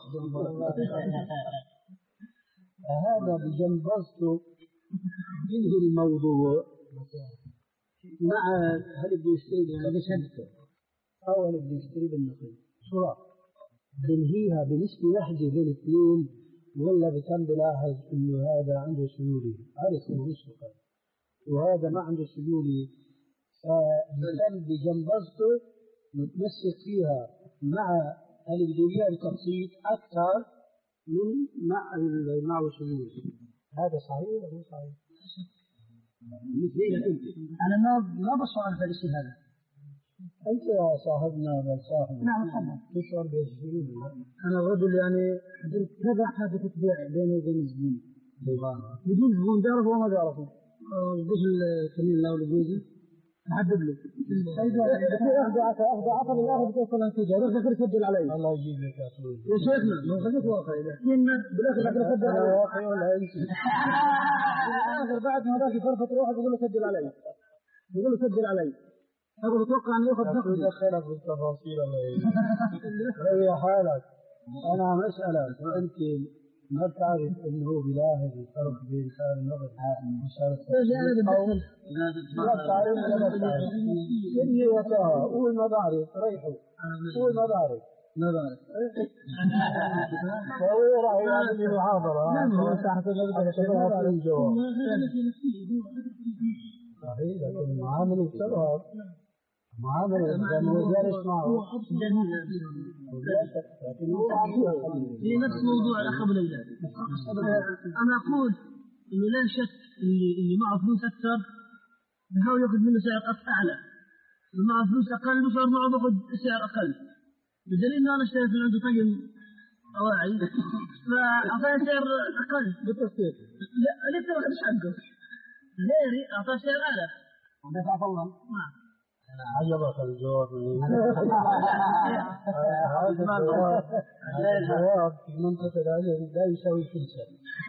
هذا بجنبزته ينهي الموضوع مع هل بده يشتري بشهادته او هل بده يشتري بالنقد صراحة بنهيها بنسبة واحدة بين اثنين ولا بكم بلاحظ انه هذا عنده سيولي عارف انه مسبقا وهذا ما عنده سيولي فبكم بجنبزته متمسك فيها مع اللي بده اياه التقسيط اكثر من مع معه سيولي. هذا صحيح ولا مو صحيح؟ مثليك انت انا ما ما بشعر بهذا الشيء هذا. انت يا صاحبنا بل صاحبنا نعم تفضل تشعر بهالشيء؟ انا الرجل يعني حضرت كذا حادثة بيع بينه وبين الزبون بدون زبون بيعرفه وما بيعرفه الجزء الكليل له والجوزي محدد له اذا اخذ عطى اخذ عطى لله بتوصل النتيجه يروح الاخر يسجل علي. الله يجيب لك يا اخوي يا شيخنا ما خليك واقعي احكي لنا بالاخر الاخر يسجل علي واقعي ولا انت؟ بالاخر بعد ما ذاك يفرفط روحه بيقول له سجل علي بيقول له سجل علي هذا بتوقع انه ياخذ نقد دخلك بالتفاصيل الله يجيب ريح حالك. انا عم اسالك وانت ما بتعرف انه هو بيلاحظ الفرق بين سعر النقد وسعر التقسيط او ما بتعرف ولا ما بتعرف؟ اني وقتها قول ما بعرف ريحه قول ما بعرف ما بعرف فهو راح يعمل لي محاضره تحت المبدا الجواب صحيح لكن معامله الشباب معامله لانه جالس معه لكن هو في نفس موضوع الاخ ابو ليلى انا اقول انه لا شك اللي اللي معه فلوس اكثر بحاول ياخذ منه سعر اعلى اللي معه فلوس اقل بصير معه باخذ سعر اقل بدليل انه انا اشتريت من عنده طقم اواعي فاعطاني سعر اقل بالتسكير لا لسه ما اخذش حقه غيري اعطاه سعر اعلى دفع فورا نعم عجبك الجواب هذا الجواب الجواب في منطقة العلم لا يساوي فلسة.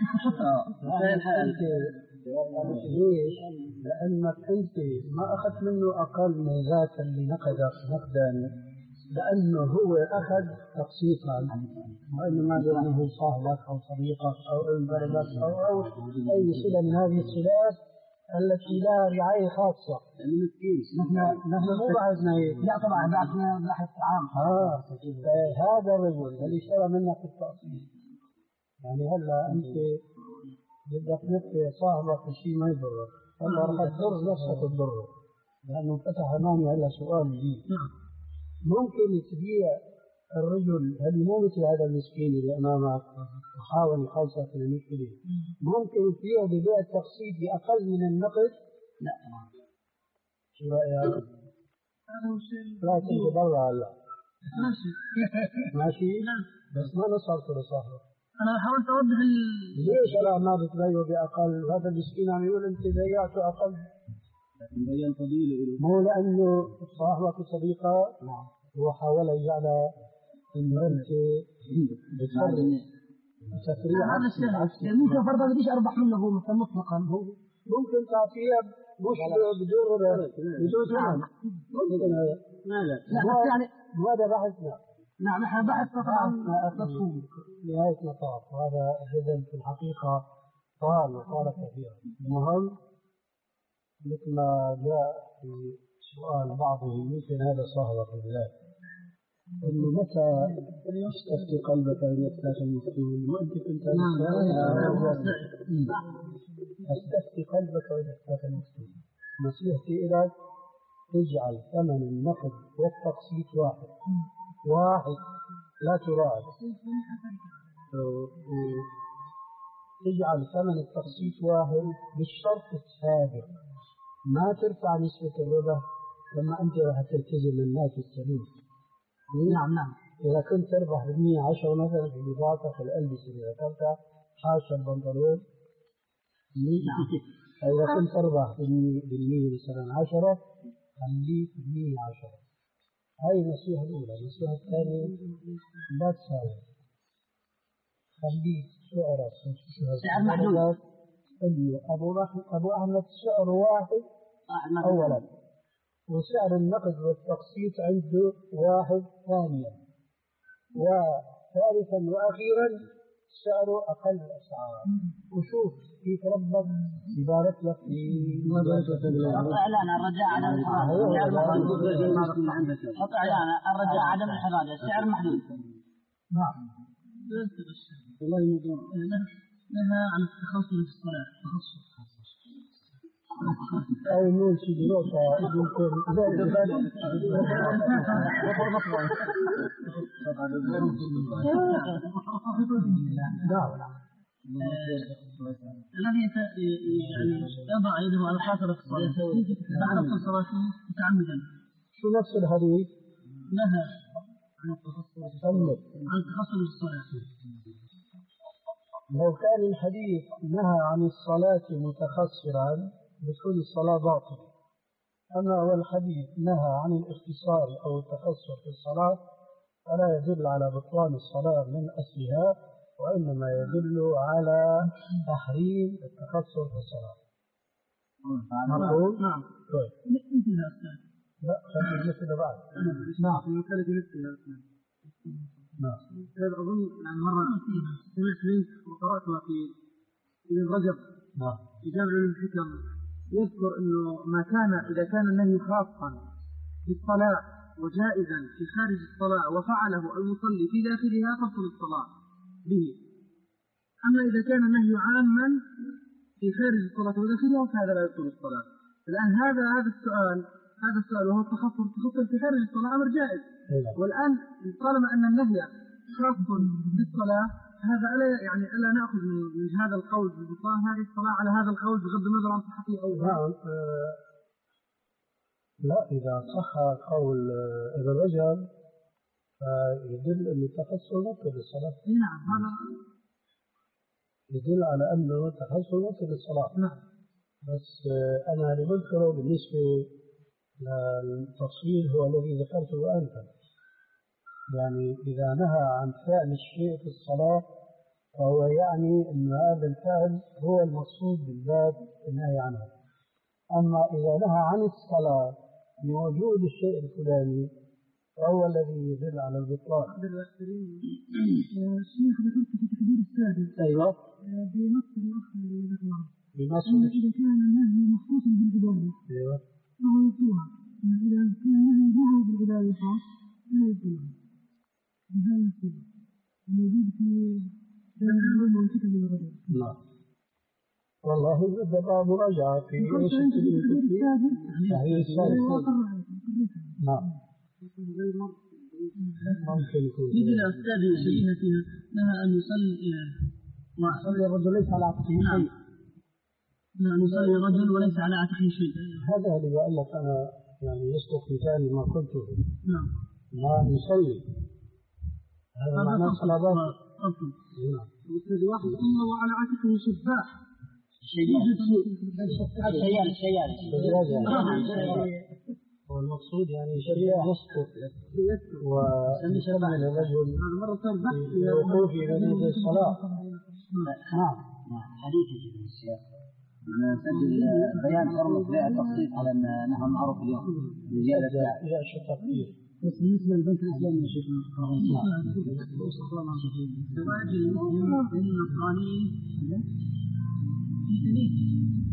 ليش؟ لأنك أنت ما أخذت منه أقل من ذاك اللي نقدك نقدا، لأنه هو أخذ تقسيطا، وإنما لأنه صاحبك أو صديقك أو ابن بلدك أو أو أي صلة من هذه الصلات التي لها رعاية خاصة. نحن نحن مو بعدنا هيك. لا طبعا بعدنا بحث عام. آه هذا الرجل اللي اشترى منك التقسيط، يعني هلا أنت بدك تنفي صاحبك شيء ما يضرك، هلا رح تضر نفسك وتضره، لأنه فتح أمامي هلا سؤال جديد. ممكن تبيع الرجل اللي مو مثل هذا المسكين اللي أمامك وحاول يخلصك من المشكلة، ممكن تبيعه ببيع التقسيط بأقل من النقد؟ لا. شو رأيك؟ لا تتبرع هلا. ماشي. ماشي؟ بس ما نصرت لصاحبك. أنا حاولت أوضح ال... ليش أنا ما بتبيعه بأقل؟ هذا المسكين عم يقول أنت بيعته أقل. بيان فضيلة له. مو لأنه صاحبك وصديقه هو حاول يجعل إنه أنت بتفرق تفريع عكسي. ممكن فرضا بديش أربح منه هو مثلا مطلقا، هو ممكن تعطيها مش بدون ربح بدون ثمن. ممكن هذا. لا بس يعني هذا بحثنا. نعم احنا بحث طبعا مفهوم نهاية مطاف، وهذا جدا في الحقيقة طال وطال كثيرا. المهم مثل ما جاء في سؤال بعضهم يمكن هذا صاحبك بالله انه متى استفتي قلبك ان يفتح المفتون وانت كنت استفتي قلبك وان يفتح المفتون. نصيحتي لك اجعل ثمن النقد والتقسيط واحد واحد لا تراعي. اجعل ثمن التقسيط واحد بالشرط السابق، ما ترفع نسبة الربح لما أنت راح تلتزم الناس السليم. نعم نعم. إذا كنت تربح بالمية عشرة مثلا في البضاعة في الألبسة اللي ذكرتها حاشا البنطلون، إذا كنت تربح بالمية مثلا عشرة خليك بالمية عشرة. هاي النصيحة الأولى. النصيحة الثانية لا تساوي، خليك سعرك سعر محدود. أبو أبو أحمد سعر واحد أولا، وسعر النقد والتقسيط عنده واحد ثانيا، وثالثا وأخيرا سعره أقل الأسعار. وشوف كيف ربك يبارك لك في حط إعلان الرجاء عدم الحراج سعر محدود. حط إعلان الرجاء عدم الحراج سعر محدود. نعم. الله يمدون لها عن التخصص في الصلاة تخصص أو نقول شيء نقطة يمكن زاد الغد. الذي يعني يضع يده على حافظ الصلاة يتخصص صلاته متعمدا. شو نفس الحديث؟ نهى عن التخصص عن التخصص في الصلاة. لو كان الحديث نهى عن الصلاة متخصرا بتكون الصلاة باطلة. أما هو الحديث نهى عن الاختصار أو التخصر في الصلاة فلا يدل على بطلان الصلاة من أصلها، وإنما يدل على تحريم التخصر في الصلاة. مفهوم؟ نعم. طيب. مثلها أستاذ. لا خلي مثل بعد. نعم. المسألة مثلها أستاذ. نعم. أظن يعني مرة سمعت منك وقرأتها في ابن رجب نعم. في جامع الحكم يذكر إنه ما كان إذا كان النهي خاصا في الصلاة وجائزا في خارج الصلاة وفعله المصلي في داخلها تبطل الصلاة به. أما إذا كان النهي عاما في خارج الصلاة وداخلها فهذا لا يبطل الصلاة. الآن هذا هذا السؤال هذا السؤال وهو التخصص التخصص في خارج الصلاة أمر جائز. والآن طالما أن النهي خاص بالصلاة هذا ألا يعني ألا نأخذ من هذا القول ببطلان هذه الصلاة على هذا القول بغض النظر عن صحته أو نعم. لا إذا صح قول ابن رجب فيدل أن التخصص مبطل للصلاة. نعم هذا يدل على أنه التخصص مبطل للصلاة. نعم. بس أنا اللي بذكره بالنسبة التفصيل هو الذي ذكرته أنت، يعني إذا نهى عن فعل الشيء في الصلاة فهو يعني أن هذا الفعل هو المقصود بالذات النهي عنه. أما إذا نهى عن الصلاة لوجود الشيء الفلاني فهو الذي يدل على البطلان. الشيخ ذكرت في تكبير السادس. أيوه. بنص الأخ اللي ذكره. بنص. إذا كان النهي مخصوصا بالعبادة. أيوه. فهو يطلع. إذا كان النهي بالعبادة خاص فلا يطلع. بهذا الصيغة. موجود في العلوم والكتب والرجل. نعم. والله بقى مراجعة في ايش التكبير السادس. هي السادس. نعم. ممكن يكون. يجي الأستاذ يشيلنا فيها لها أن يصلي يصلي الرجل ليس على عاتقه شيء. لا أن يصلي الرجل وليس على عاتقه شيء. هذا اللي بقول لك أنا يعني يصدق مثال ما قلته. نعم. ما يصلي. هذا معنى الصلاة. أصل. نعم. مثل واحد صلى وعلى عاتقه شباح. الشيال الشيال الشيال والمقصود يعني شيء يسقط ويشمل الرجل في وقوفه بين يدي الصلاة. نعم. حديث الشيخ نسجل بيان حرمة بيع التخصيص على أنها معروف اليوم بزيادة إلى شق كثير. بس بالنسبة للبنك الإسلامي يا شيخ زواج المسلم بالنصراني في كنيسة.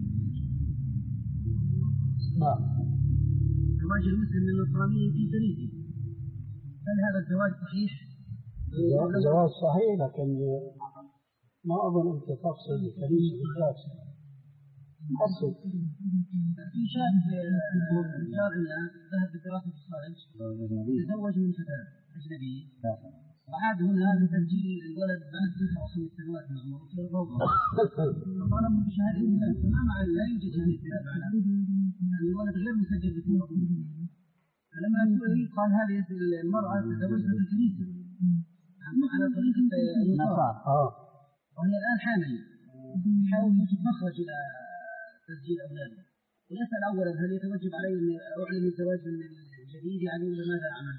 نعم. زواج المسلم بالنصراني في كنيسة. هل هذا الزواج صحيح؟ الزواج صحيح لكن ما أظن أنت تقصد الكنيسة بالذات. أصل في شاب جارنا ذهب للدراسة في الخارج تزوج من فتاة أجنبية وعاد هنا بتسجيل الولد بعد تسع وخمس سنوات من عمره في الروضة فطالب بشهادة ميلاد فما معنى لا يوجد شهادة ميلاد يعني الولد غير مسجل باسم أبوه. فلما سئل قال هذه المرأة تزوجها في الكنيسة على طريقة النصارى وهي الآن حامل يحاول يوجد مخرج إلى تسجيل أولاده. ويسأل أولا هل يتوجب علي أن أعلن الزواج من الجديد يعني ولا ماذا أعمل؟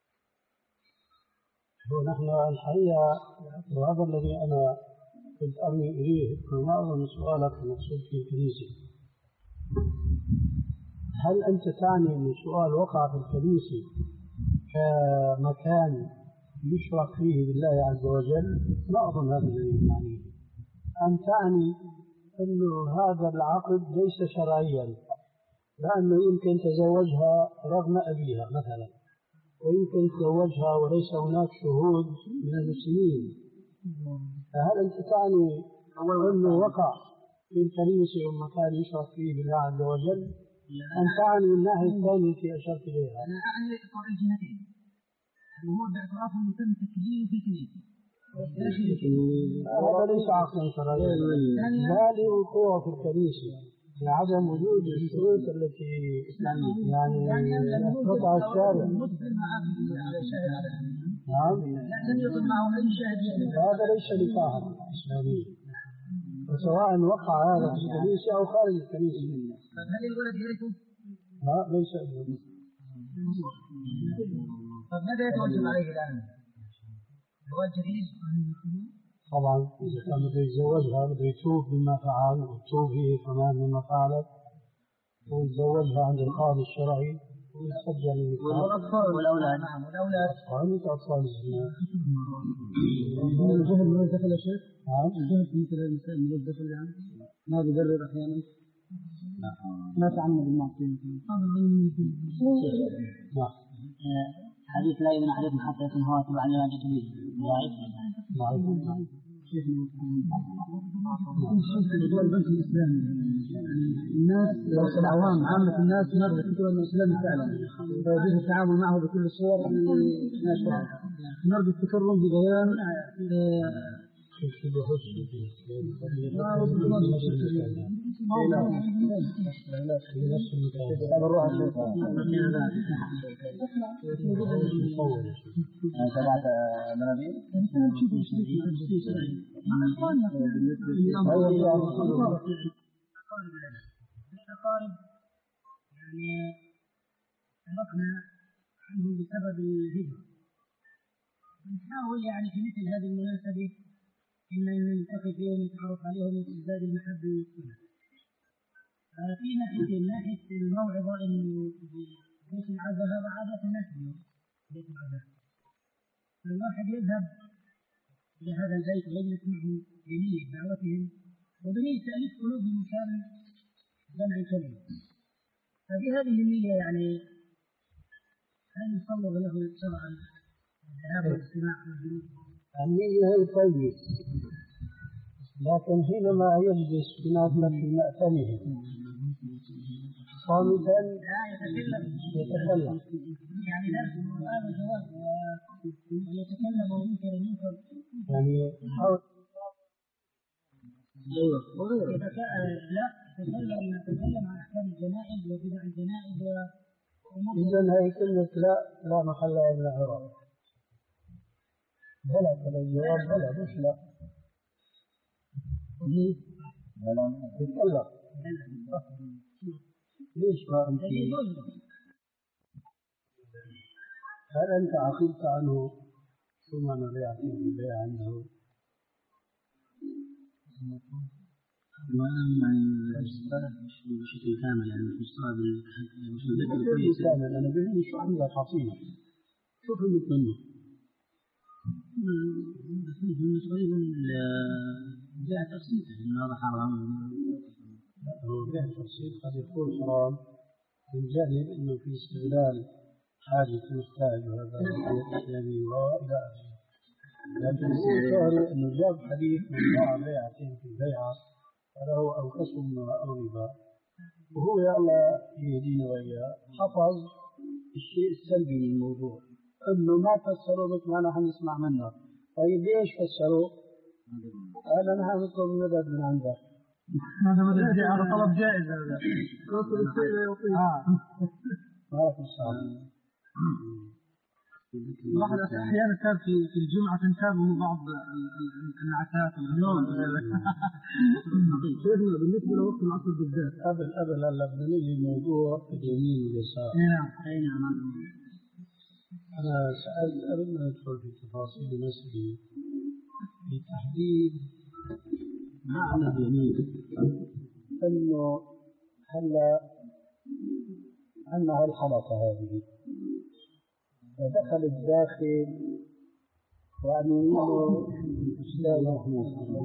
نحن الحقيقة وهذا الذي أنا كنت أرمي إليه ما أظن سؤالك المقصود في الكنيسة. هل أنت تعني أن السؤال وقع في الكنيسة كمكان يشرك فيه بالله عز وجل؟ ما أظن هذا الذي معنيه. أن تعني أنه هذا العقد ليس شرعيا لأنه يمكن تزوجها رغم أبيها مثلا ويمكن تزوجها وليس هناك شهود من المسلمين. فهل أنت تعني أنه وقع في الكنيسة ومكان يشرك فيه بالله عز وجل أم تعني الناحية الثانية التي أشرت إليها؟ أنا أعني إقرار الجهتين أنه هو باعترافه يتم تكليله في الكنيسة. هذا ليس عقلا شرعيا لا لوقوعه في الكنيسة لعدم وجود الشروط التي يعني أثبتها الشارع. نعم. هذا ليس نكاحا إسلاميا وسواء وقع هذا في الكنيسة أو خارج الكنيسة. هل الولد يرثه؟ لا ليس يرثه. طيب ماذا يتوجب عليه الآن؟ زواج جديد؟ طبعا إذا كان بده يتزوجها بده يتوب مما فعل ويتوب هي كمان مما فعلت ويتزوجها عند القاضي الشرعي ويسجل النكاح. والأطفال والأولاد. نعم والأولاد. وعندك أطفال الزنا. الجهل من الدخل يا شيخ؟ نعم. الجهل مثل المسائل من الدخل يعني ما بيبرر أحيانا ما تعمد المعصية. نعم. حديث لا يمنع عليكم حتى يكون هو تبع لما جئت به ضعيف. ضعيف. البنك الإسلامي الناس بس العوام عامة الناس مرة تقول أنه إسلامي فعلا فيجوز التعامل معه بكل الصور ناشرة نرجو التكرم ببيان سبعة منابيع الأقارب يعني تفرقنا عنه بسبب الهجرة. نحاول يعني في مثل هذه المناسبة إن نلتقي فيهم ونتعرف عليهم وتزداد المحبة والسنة. في ناحية ناحية الموعظة إنه بيت العزاء هذا عادة نحن بيت العزاء. فالواحد يذهب إلى هذا البيت ويجلس معهم بنية دعوتهم وبنية تأليف قلوبهم مشان جمع الكلمة. ففي هذه النية يعني هل يصور له شرعا الذهاب والاستماع والجلوس؟ النية هي طيب، لكن حينما يجلس بنازلة في مأتمه صامتا يتكلم يعني درس القرآن وجواب ويتكلم وينكر المنكر يعني يحاول لا تتكلم تتكلم عن أحكام الجنائز وبدع الجنائز وأمور. إذن هي كلمة لا لا محل لها من الإعراب. بلى كذا الجواب بلى مش لا. بلى تتكلم ليش ما أنت؟ هل أنت عقلت عنه ثم نبيع فيه البيع عنده؟ وأنا مش بشكل كامل يعني مش مستوعب مش متذكر كويس. كامل أنا بقول شو عندك حصيلة؟ شو فهمت منه؟ فهمت تقريبا جاء تفصيله إنه هذا حرام. هو جاء تفصيل قد يكون حرام من جانب إنه في استغلال حاجة المحتاج وهذا الإسلامي وإلى آخره. لكن الظاهر إنه جاب حديث من باع بيعتين في البيعة فله أو كسب أو ربا، وهو يا الله يهدينا وإياه حفظ الشيء السلبي من الموضوع إنه ما فسروا مثل ما نحن نسمع منه. طيب ليش فسروا؟ هذا نحن نطلب مدد من عنده. هذا مدد هذا طلب جائز هذا. نوصل الشيء لا يطيق. ما في صعب. واحد أحيانا كان في في الجمعة تنتابه بعض النعتات والنوم. شيخنا بالنسبة لوقت العصر بالذات قبل قبل هلا بدنا نيجي الموضوع اليمين واليسار. نعم نعم. أنا سألت قبل ما ندخل في تفاصيل المسألة في تحديد معنى اليمين إنه هلا عندنا هالحلقة هذه فدخل الداخل وأن يمينه الأستاذ محمود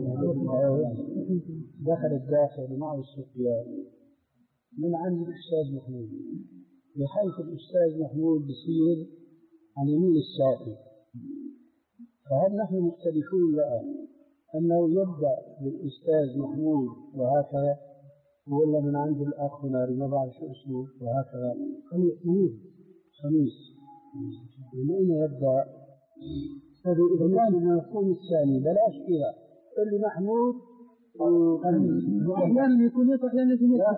دخل الداخل معه السقيان من عند الأستاذ محمود بحيث الأستاذ محمود بصير عن يمين الساقي. فهل نحن مختلفون بقى أنه يبدأ بالأستاذ محمود وهكذا ولا من عند الأخ ناري ما بعرف شو اسمه وهكذا خميس خميس من أين يبدأ؟ هذا إذا كان المفهوم الثاني بلاش كذا اللي محمود وأحيانا يكون يقع أحيانا يكون يقع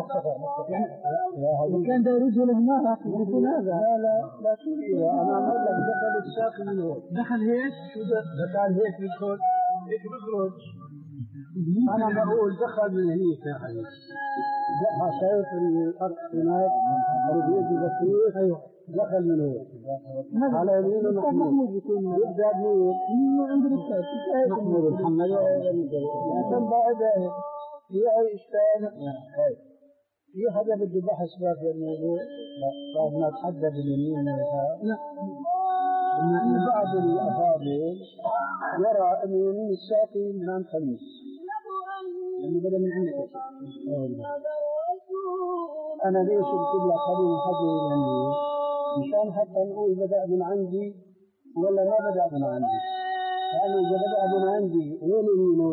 يعني كان ده رجل هناك يكون هذا لا لا لا تقولي أنا أقول لك دخل الساقي من هون دخل هيك شو ده دخل هيك بيدخل هيك بيخرج أنا بقول دخل من هنيك يا حبيبي دخل شايف الأرض هناك رجل بسيط أيوه دخل من هون على يمينه محمود يبدأ منين عند الأستاذ محمود محمد عشان بعد في أي إشكال في حدا بده بحث في الموضوع بعد ما تحدد اليمين واليسار لا في بعض الأفاضل يرى أن يمين الساقي من عند خميس لأنه بدأ من عندك أنا ليش قلت لك خليني حجر اليمين مشان حتى نقول بدأ من عندي ولا ما بدأ من عندي. لأنه إذا بدأ من عندي وين يمينه؟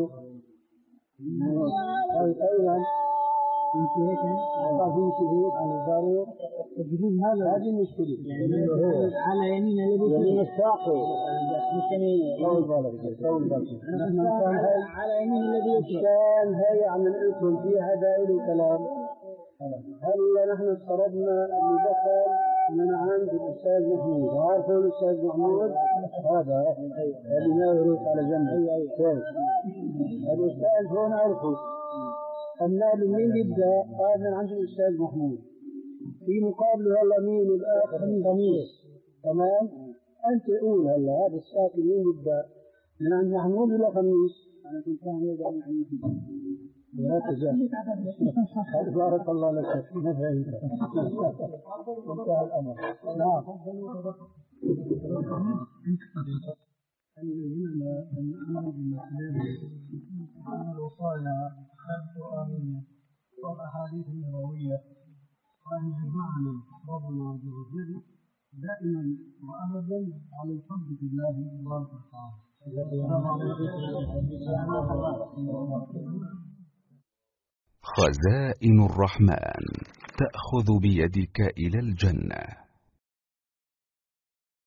أيضا يمشي هيك طاف يمشي هيك على الزاوية تجدين هذا هذه المشكلة على يمين الذي يمين الساقي مش يمين طول بالك طول بالك على يمين الذي كان هي عم نقول فيها دائل وكلام. هل نحن افترضنا أن دخل من عند الأستاذ محمود عارفه الأستاذ محمود هذا اللي ما يروح على جنب كويس الأستاذ هون عرفه المال منين يبدأ قال من عند الأستاذ محمود في مقابله هلا مين الآخر الخميس تمام. أنت قول هلا هذا الساكن مين يبدأ؟ لأن محمود ولا خميس؟ أنا كنت فاهم يبدأ من محمود. لا تزال. بارك الله لك ما فهمت. انتهى الأمر. نعم. أن يهمنا أن نعمل بمسلمه أن الوصايا القرآنية والأحاديث النبوية وأن يجمعنا ربنا عز وجل دائما وأبدا على الحب في الله تبارك وتعالى. خزائن الرحمن تأخذ بيدك إلى الجنة.